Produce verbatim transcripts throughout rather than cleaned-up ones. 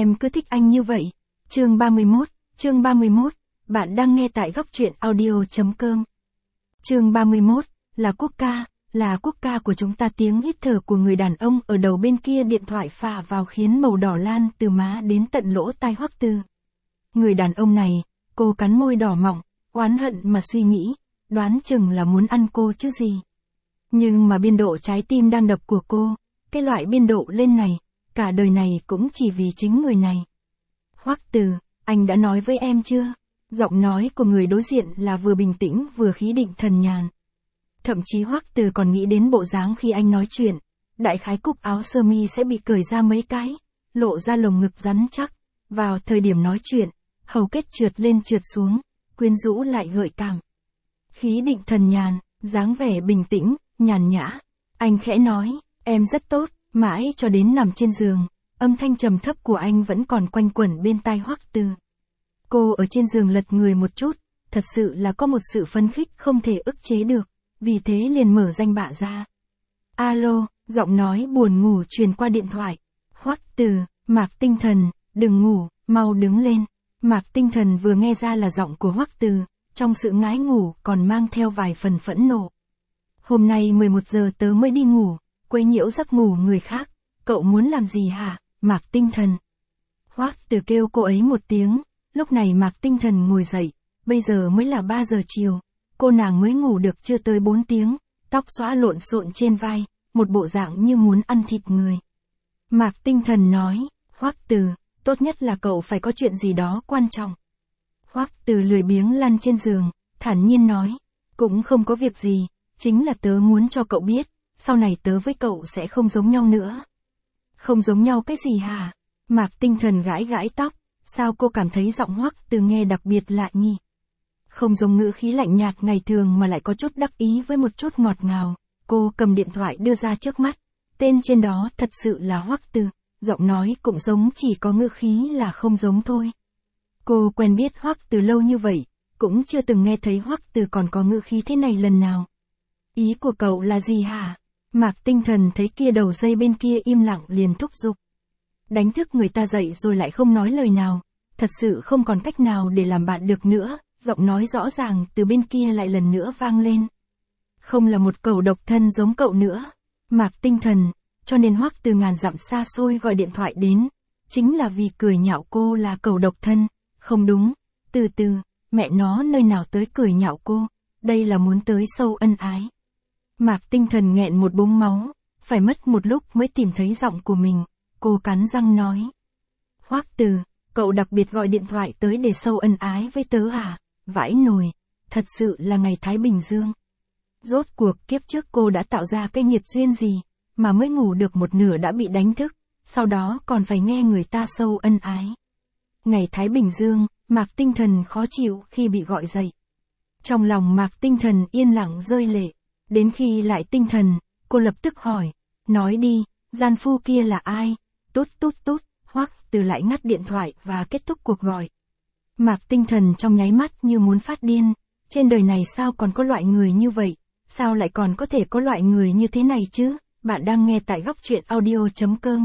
Em cứ thích anh như vậy. Chương ba mươi mốt, chương ba mươi mốt, bạn đang nghe tại góc truyện audio.com. Chương ba mươi mốt, là quốc ca, là quốc ca của chúng ta. Tiếng hít thở của người đàn ông ở đầu bên kia điện thoại phả vào khiến màu đỏ lan từ má đến tận lỗ tai Hoắc Từ. Người đàn ông này, cô cắn môi đỏ mọng, oán hận mà suy nghĩ, đoán chừng là muốn ăn cô chứ gì. Nhưng mà biên độ trái tim đang đập của cô, cái loại biên độ lên này, cả đời này cũng chỉ vì chính người này. Hoắc Từ, anh đã nói với em chưa? Giọng nói của người đối diện là vừa bình tĩnh vừa khí định thần nhàn. Thậm chí Hoắc Từ còn nghĩ đến bộ dáng khi anh nói chuyện, đại khái cúc áo sơ mi sẽ bị cởi ra mấy cái, lộ ra lồng ngực rắn chắc. Vào thời điểm nói chuyện, hầu kết trượt lên trượt xuống, quyến rũ lại gợi cảm. Khí định thần nhàn, dáng vẻ bình tĩnh, nhàn nhã. Anh khẽ nói, em rất tốt, mãi cho đến nằm trên giường, âm thanh trầm thấp của anh vẫn còn quanh quẩn bên tai Hoắc Từ. Cô ở trên giường lật người một chút, thật sự là có một sự phấn khích không thể ức chế được, vì thế liền mở danh bạ ra. Alo, giọng nói buồn ngủ truyền qua điện thoại. Hoắc Từ, Mạc Tinh Thần, đừng ngủ, mau đứng lên. Mạc Tinh Thần vừa nghe ra là giọng của Hoắc Từ, trong sự ngái ngủ còn mang theo vài phần phẫn nộ. Hôm nay mười một giờ tớ mới đi ngủ, quấy nhiễu giấc ngủ người khác, cậu muốn làm gì hả, Mạc Tinh Thần? Hoắc Từ kêu cô ấy một tiếng, lúc này Mạc Tinh Thần ngồi dậy, bây giờ mới là ba giờ chiều, cô nàng mới ngủ được chưa tới bốn tiếng, tóc xõa lộn xộn trên vai, một bộ dạng như muốn ăn thịt người. Mạc Tinh Thần nói, Hoắc Từ, tốt nhất là cậu phải có chuyện gì đó quan trọng. Hoắc Từ lười biếng lăn trên giường, thản nhiên nói, cũng không có việc gì, chính là tớ muốn cho cậu biết, sau này tớ với cậu sẽ không giống nhau nữa. Không giống nhau cái gì hả? Mạc Tinh Thần gãi gãi tóc, sao cô cảm thấy giọng Hoắc Từ nghe đặc biệt lạ nhỉ? Không giống ngữ khí lạnh nhạt ngày thường mà lại có chút đắc ý với một chút ngọt ngào. Cô cầm điện thoại đưa ra trước mắt, tên trên đó thật sự là Hoắc Từ, giọng nói cũng giống, chỉ có ngữ khí là không giống thôi. Cô quen biết Hoắc Từ lâu như vậy, cũng chưa từng nghe thấy Hoắc Từ còn có ngữ khí thế này lần nào. Ý của cậu là gì hả? Mạc Tinh Thần thấy kia đầu dây bên kia im lặng liền thúc giục. Đánh thức người ta dậy rồi lại không nói lời nào, thật sự không còn cách nào để làm bạn được nữa, giọng nói rõ ràng từ bên kia lại lần nữa vang lên. Không là một cẩu độc thân giống cậu nữa, Mạc Tinh Thần, cho nên Hoắc Từ ngàn dặm xa xôi gọi điện thoại đến, chính là vì cười nhạo cô là cẩu độc thân, không đúng, từ từ, mẹ nó nơi nào tới cười nhạo cô, đây là muốn tới sâu ân ái. Mạc Tinh Thần nghẹn một búng máu, phải mất một lúc mới tìm thấy giọng của mình, cô cắn răng nói. Hoắc Từ, cậu đặc biệt gọi điện thoại tới để sâu ân ái với tớ à? Vãi nồi, thật sự là ngày Thái Bình Dương. Rốt cuộc kiếp trước cô đã tạo ra cái nghiệt duyên gì, mà mới ngủ được một nửa đã bị đánh thức, sau đó còn phải nghe người ta sâu ân ái. Ngày Thái Bình Dương, Mạc Tinh Thần khó chịu khi bị gọi dậy. Trong lòng Mạc Tinh Thần yên lặng rơi lệ, đến khi lại tinh thần, cô lập tức hỏi, nói đi, gian phu kia là ai? Tút tút tút, Hoắc Từ lại ngắt điện thoại và kết thúc cuộc gọi. Mạc Tinh Thần trong nháy mắt như muốn phát điên, trên đời này sao còn có loại người như vậy, sao lại còn có thể có loại người như thế này chứ? Bạn đang nghe tại góc truyện audio.com.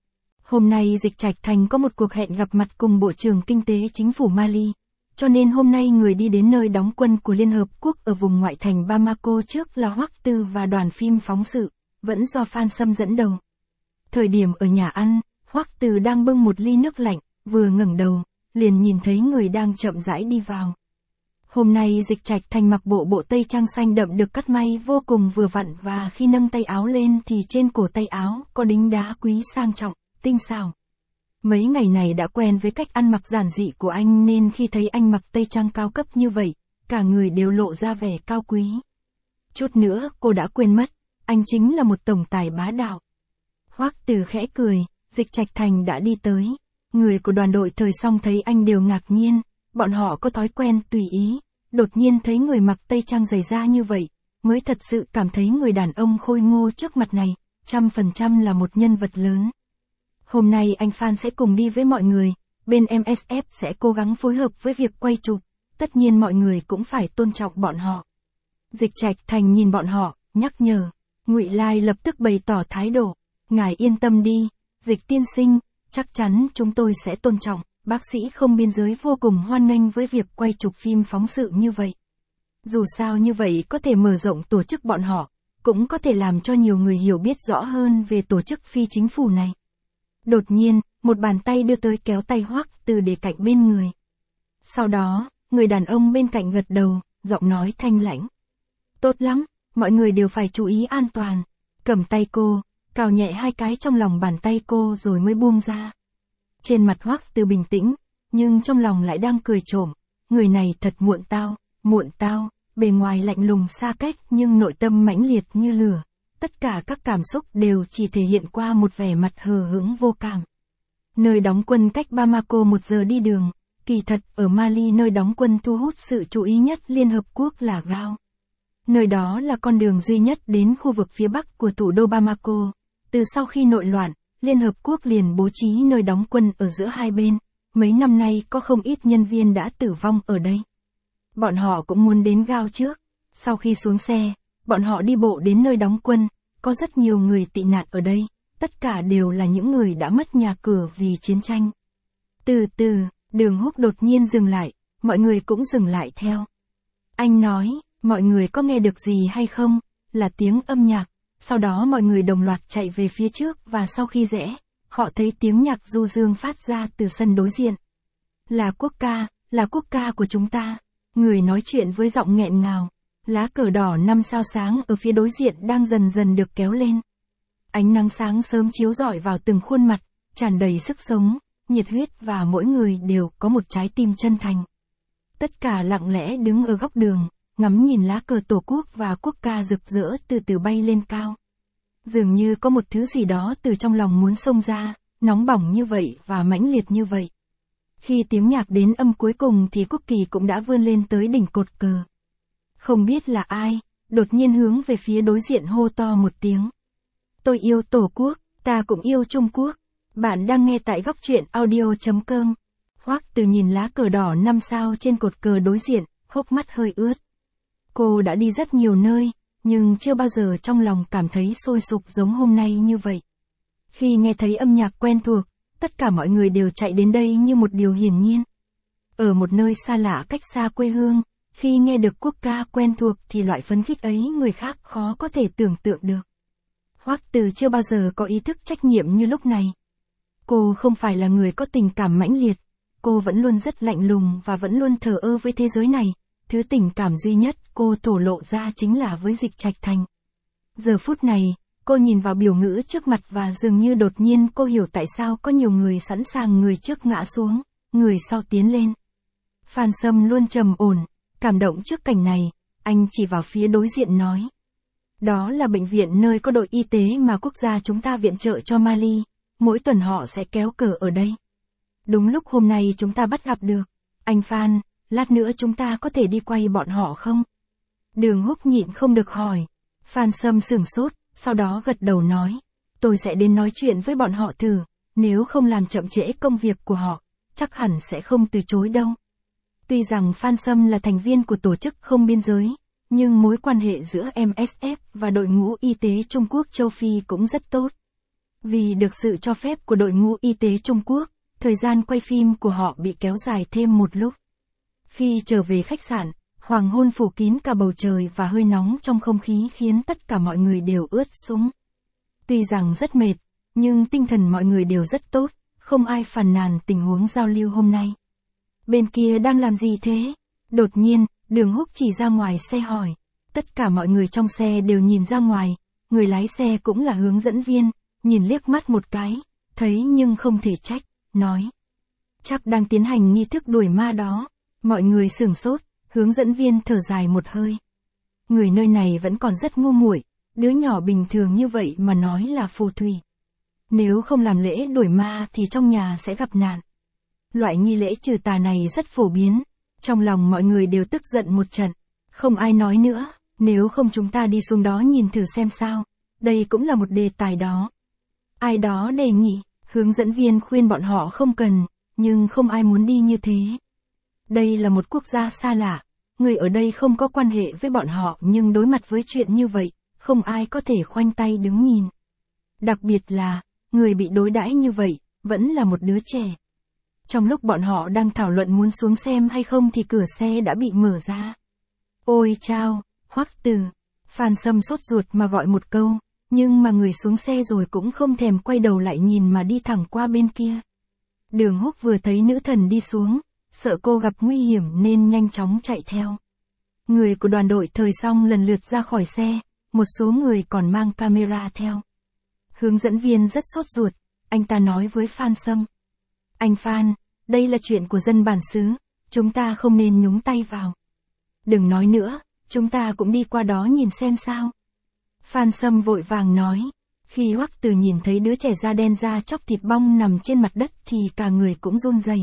Hôm nay Dịch Trạch Thành có một cuộc hẹn gặp mặt cùng Bộ trưởng Kinh tế Chính phủ Mali, cho nên hôm nay người đi đến nơi đóng quân của Liên Hợp Quốc ở vùng ngoại thành Bamako trước là Hoắc Từ và đoàn phim phóng sự, vẫn do Phan Sâm dẫn đầu. Thời điểm ở nhà ăn, Hoắc Từ đang bưng một ly nước lạnh, vừa ngẩng đầu, liền nhìn thấy người đang chậm rãi đi vào. Hôm nay Dịch Trạch Thành mặc bộ bộ tây trang xanh đậm được cắt may vô cùng vừa vặn, và khi nâng tay áo lên thì trên cổ tay áo có đính đá quý sang trọng, tinh xảo. Mấy ngày này đã quen với cách ăn mặc giản dị của anh nên khi thấy anh mặc tây trang cao cấp như vậy, cả người đều lộ ra vẻ cao quý. Chút nữa cô đã quên mất, anh chính là một tổng tài bá đạo. Hoắc Từ khẽ cười, Dịch Trạch Thành đã đi tới. Người của đoàn đội Thời Song thấy anh đều ngạc nhiên, bọn họ có thói quen tùy ý, đột nhiên thấy người mặc tây trang dày da như vậy, mới thật sự cảm thấy người đàn ông khôi ngô trước mặt này, trăm phần trăm là một nhân vật lớn. Hôm nay anh Phan sẽ cùng đi với mọi người, bên em ét ép sẽ cố gắng phối hợp với việc quay chụp, tất nhiên mọi người cũng phải tôn trọng bọn họ. Dịch Trạch Thành nhìn bọn họ, nhắc nhở. Ngụy Lai lập tức bày tỏ thái độ, ngài yên tâm đi, Dịch tiên sinh, Chắc chắn chúng tôi sẽ tôn trọng, bác sĩ không biên giới vô cùng hoan nghênh với việc quay chụp phim phóng sự như vậy. Dù sao như vậy có thể mở rộng tổ chức bọn họ, cũng có thể làm cho nhiều người hiểu biết rõ hơn về tổ chức phi chính phủ này. Đột nhiên, một bàn tay đưa tới kéo tay Hoắc Từ để cạnh bên người. Sau đó, người đàn ông bên cạnh gật đầu, giọng nói thanh lãnh. Tốt lắm, mọi người đều phải chú ý an toàn. Cầm tay cô, cào nhẹ hai cái trong lòng bàn tay cô rồi mới buông ra. Trên mặt Hoắc Từ bình tĩnh, nhưng trong lòng lại đang cười trộm. Người này thật muộn tao, muộn tao, bề ngoài lạnh lùng xa cách nhưng nội tâm mãnh liệt như lửa. Tất cả các cảm xúc đều chỉ thể hiện qua một vẻ mặt hờ hững vô cảm. Nơi đóng quân cách Bamako một giờ đi đường. Kỳ thật, ở Mali nơi đóng quân thu hút sự chú ý nhất Liên Hợp Quốc là Gao. Nơi đó là con đường duy nhất đến khu vực phía bắc của thủ đô Bamako. Từ sau khi nội loạn, Liên Hợp Quốc liền bố trí nơi đóng quân ở giữa hai bên. Mấy năm nay có không ít nhân viên đã tử vong ở đây. Bọn họ cũng muốn đến Gao trước. Sau khi xuống xe, bọn họ đi bộ đến nơi đóng quân. Có rất nhiều người tị nạn ở đây. Tất cả đều là những người đã mất nhà cửa vì chiến tranh. Từ từ, Đường Húc đột nhiên dừng lại, mọi người cũng dừng lại theo. Anh nói, mọi người có nghe được gì hay không? Là tiếng âm nhạc. Sau đó mọi người đồng loạt chạy về phía trước và sau khi rẽ, họ thấy tiếng nhạc du dương phát ra từ sân đối diện. Là quốc ca, là quốc ca của chúng ta. Người nói chuyện với giọng nghẹn ngào. Lá cờ đỏ năm sao sáng ở phía đối diện đang dần dần được kéo lên. Ánh nắng sáng sớm chiếu rọi vào từng khuôn mặt, tràn đầy sức sống, nhiệt huyết và mỗi người đều có một trái tim chân thành. Tất cả lặng lẽ đứng ở góc đường, ngắm nhìn lá cờ tổ quốc và quốc ca rực rỡ từ từ bay lên cao. Dường như có một thứ gì đó từ trong lòng muốn xông ra, nóng bỏng như vậy và mãnh liệt như vậy. Khi tiếng nhạc đến âm cuối cùng thì quốc kỳ cũng đã vươn lên tới đỉnh cột cờ. Không biết là ai, đột nhiên hướng về phía đối diện hô to một tiếng. Tôi yêu Tổ quốc, ta cũng yêu Trung Quốc. Bạn đang nghe tại góc truyện audio chấm com. Hoắc Từ nhìn lá cờ đỏ năm sao trên cột cờ đối diện, hốc mắt hơi ướt. Cô đã đi rất nhiều nơi, nhưng chưa bao giờ trong lòng cảm thấy sôi sục giống hôm nay như vậy. Khi nghe thấy âm nhạc quen thuộc, tất cả mọi người đều chạy đến đây như một điều hiển nhiên. Ở một nơi xa lạ cách xa quê hương, khi nghe được quốc ca quen thuộc thì loại phấn khích ấy người khác khó có thể tưởng tượng được. Hoắc Từ chưa bao giờ có ý thức trách nhiệm như lúc này. Cô không phải là người có tình cảm mãnh liệt, cô vẫn luôn rất lạnh lùng và vẫn luôn thờ ơ với thế giới này. Thứ tình cảm duy nhất cô thổ lộ ra chính là với Dịch Trạch Thành. Giờ phút này, cô nhìn vào biểu ngữ trước mặt và dường như đột nhiên cô hiểu tại sao có nhiều người sẵn sàng người trước ngã xuống, người sau tiến lên. Phan Sâm luôn trầm ổn, cảm động trước cảnh này, anh chỉ vào phía đối diện nói. Đó là bệnh viện nơi có đội y tế mà quốc gia chúng ta viện trợ cho Mali, mỗi tuần họ sẽ kéo cờ ở đây. Đúng lúc hôm nay chúng ta bắt gặp được. Anh Phan, lát nữa chúng ta có thể đi quay bọn họ không? Đường Húc nhịn không được hỏi. Phan Sâm sửng sốt, sau đó gật đầu nói. Tôi sẽ đến nói chuyện với bọn họ thử, nếu không làm chậm trễ công việc của họ, chắc hẳn sẽ không từ chối đâu. Tuy rằng Phan Sâm là thành viên của tổ chức không biên giới, nhưng mối quan hệ giữa em ét ép và đội ngũ y tế Trung Quốc châu Phi cũng rất tốt. Vì được sự cho phép của đội ngũ y tế Trung Quốc, thời gian quay phim của họ bị kéo dài thêm một lúc. Khi trở về khách sạn, hoàng hôn phủ kín cả bầu trời và hơi nóng trong không khí khiến tất cả mọi người đều ướt sũng. Tuy rằng rất mệt, nhưng tinh thần mọi người đều rất tốt, không ai phàn nàn tình huống giao lưu hôm nay. Bên kia đang làm gì thế? Đột nhiên, Đường Húc chỉ ra ngoài xe hỏi. Tất cả mọi người trong xe đều nhìn ra ngoài, người lái xe cũng là hướng dẫn viên, nhìn liếc mắt một cái, thấy nhưng không thể trách, nói. Chắc đang tiến hành nghi thức đuổi ma đó. Mọi người sửng sốt, hướng dẫn viên thở dài một hơi. Người nơi này vẫn còn rất ngu muội, đứa nhỏ bình thường như vậy mà nói là phù thủy. Nếu không làm lễ đuổi ma thì trong nhà sẽ gặp nạn. Loại nghi lễ trừ tà này rất phổ biến, trong lòng mọi người đều tức giận một trận. Không ai nói nữa, nếu không chúng ta đi xuống đó nhìn thử xem sao, đây cũng là một đề tài đó. Ai đó đề nghị, hướng dẫn viên khuyên bọn họ không cần, nhưng không ai muốn đi như thế. Đây là một quốc gia xa lạ, người ở đây không có quan hệ với bọn họ nhưng đối mặt với chuyện như vậy, không ai có thể khoanh tay đứng nhìn. Đặc biệt là, người bị đối đãi như vậy, vẫn là một đứa trẻ. Trong lúc bọn họ đang thảo luận muốn xuống xem hay không thì cửa xe đã bị mở ra. Ôi chao, Hoắc Từ. Phan Sâm sốt ruột mà gọi một câu, nhưng mà người xuống xe rồi cũng không thèm quay đầu lại nhìn mà đi thẳng qua bên kia. Đường Húc vừa thấy nữ thần đi xuống, sợ cô gặp nguy hiểm nên nhanh chóng chạy theo. Người của đoàn đội Thời Song lần lượt ra khỏi xe, một số người còn mang camera theo. Hướng dẫn viên rất sốt ruột, anh ta nói với Phan Sâm. Anh Phan, đây là chuyện của dân bản xứ, chúng ta không nên nhúng tay vào. Đừng nói nữa, chúng ta cũng đi qua đó nhìn xem sao. Phan Sâm vội vàng nói. Khi Hoắc Từ nhìn thấy đứa trẻ da đen da chóc thịt bong nằm trên mặt đất thì cả người cũng run rẩy.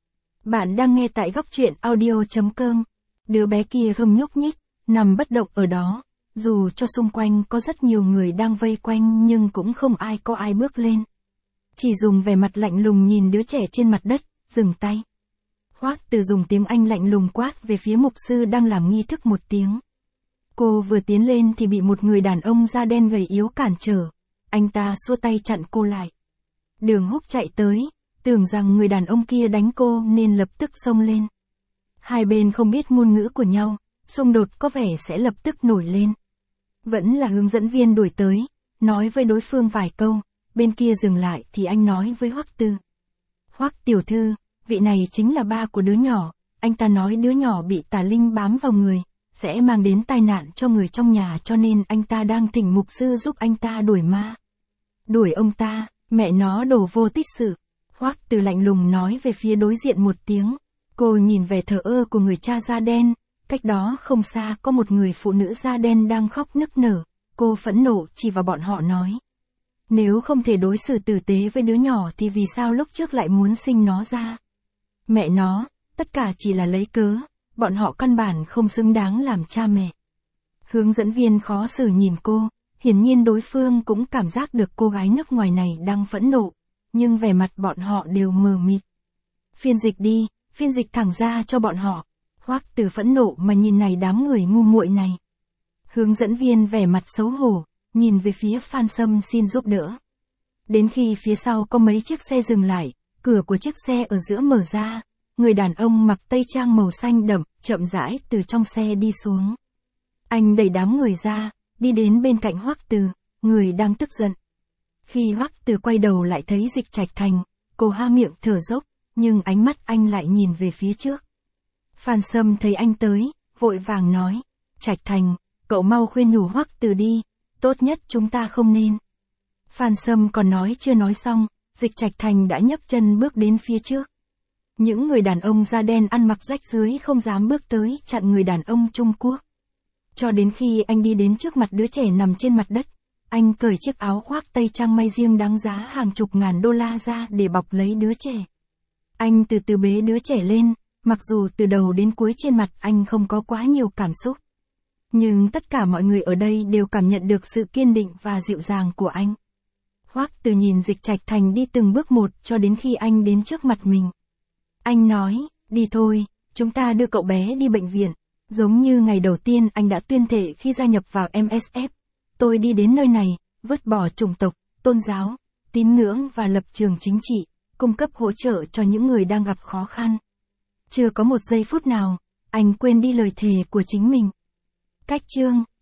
Bạn đang nghe tại góc truyện audio chấm com. Đứa bé kia không nhúc nhích, nằm bất động ở đó. Dù cho xung quanh có rất nhiều người đang vây quanh nhưng cũng không ai có ai bước lên. Chỉ dùng vẻ mặt lạnh lùng nhìn đứa trẻ trên mặt đất, dừng tay. Hoắc Từ dùng tiếng Anh lạnh lùng quát về phía mục sư đang làm nghi thức một tiếng. Cô vừa tiến lên thì bị một người đàn ông da đen gầy yếu cản trở. Anh ta xua tay chặn cô lại. Đường Húc chạy tới, tưởng rằng người đàn ông kia đánh cô nên lập tức xông lên. Hai bên không biết ngôn ngữ của nhau, xung đột có vẻ sẽ lập tức nổi lên. Vẫn là hướng dẫn viên đuổi tới, nói với đối phương vài câu, bên kia dừng lại thì anh nói với Hoắc Từ. Hoắc tiểu thư, vị này chính là ba của đứa nhỏ, anh ta nói đứa nhỏ bị tà linh bám vào người, sẽ mang đến tai nạn cho người trong nhà cho nên anh ta đang thỉnh mục sư giúp anh ta đuổi ma. Đuổi ông ta, mẹ nó đổ vô tích sự. Hoắc Từ lạnh lùng nói về phía đối diện một tiếng. Cô nhìn về thờ ơ của người cha da đen, cách đó không xa có một người phụ nữ da đen đang khóc nức nở, cô phẫn nộ chỉ vào bọn họ nói. Nếu không thể đối xử tử tế với đứa nhỏ thì vì sao lúc trước lại muốn sinh nó ra? Mẹ nó, tất cả chỉ là lấy cớ, bọn họ căn bản không xứng đáng làm cha mẹ. Hướng dẫn viên khó xử nhìn cô, hiển nhiên đối phương cũng cảm giác được cô gái nước ngoài này đang phẫn nộ, nhưng vẻ mặt bọn họ đều mờ mịt. Phiên dịch đi, phiên dịch thẳng ra cho bọn họ. Hoắc Từ phẫn nộ mà nhìn này đám người ngu muội này. Hướng dẫn viên vẻ mặt xấu hổ, nhìn về phía Phan Sâm xin giúp đỡ. Đến khi phía sau có mấy chiếc xe dừng lại, cửa của chiếc xe ở giữa mở ra, người đàn ông mặc tây trang màu xanh đậm, chậm rãi từ trong xe đi xuống. Anh đẩy đám người ra, đi đến bên cạnh Hoắc Từ, người đang tức giận. Khi Hoắc Từ quay đầu lại thấy Dịch Trạch Thành, cô há miệng thở dốc, nhưng ánh mắt anh lại nhìn về phía trước. Phan Sâm thấy anh tới, vội vàng nói, Trạch Thành, cậu mau khuyên nhủ Hoắc Từ đi, tốt nhất chúng ta không nên. Phan Sâm còn nói chưa nói xong, Dịch Trạch Thành đã nhấc chân bước đến phía trước. Những người đàn ông da đen ăn mặc rách rưới không dám bước tới chặn người đàn ông Trung Quốc. Cho đến khi anh đi đến trước mặt đứa trẻ nằm trên mặt đất, anh cởi chiếc áo khoác tây trang may riêng đáng giá hàng chục ngàn đô la ra để bọc lấy đứa trẻ. Anh từ từ bế đứa trẻ lên, mặc dù từ đầu đến cuối trên mặt anh không có quá nhiều cảm xúc. Nhưng tất cả mọi người ở đây đều cảm nhận được sự kiên định và dịu dàng của anh. Hoắc Từ nhìn Dịch Trạch Thành đi từng bước một cho đến khi anh đến trước mặt mình. Anh nói, đi thôi, chúng ta đưa cậu bé đi bệnh viện. Giống như ngày đầu tiên anh đã tuyên thệ khi gia nhập vào em ét ép. Tôi đi đến nơi này, vứt bỏ chủng tộc, tôn giáo, tín ngưỡng và lập trường chính trị, cung cấp hỗ trợ cho những người đang gặp khó khăn. Chưa có một giây phút nào, anh quên đi lời thề của chính mình. Cách chương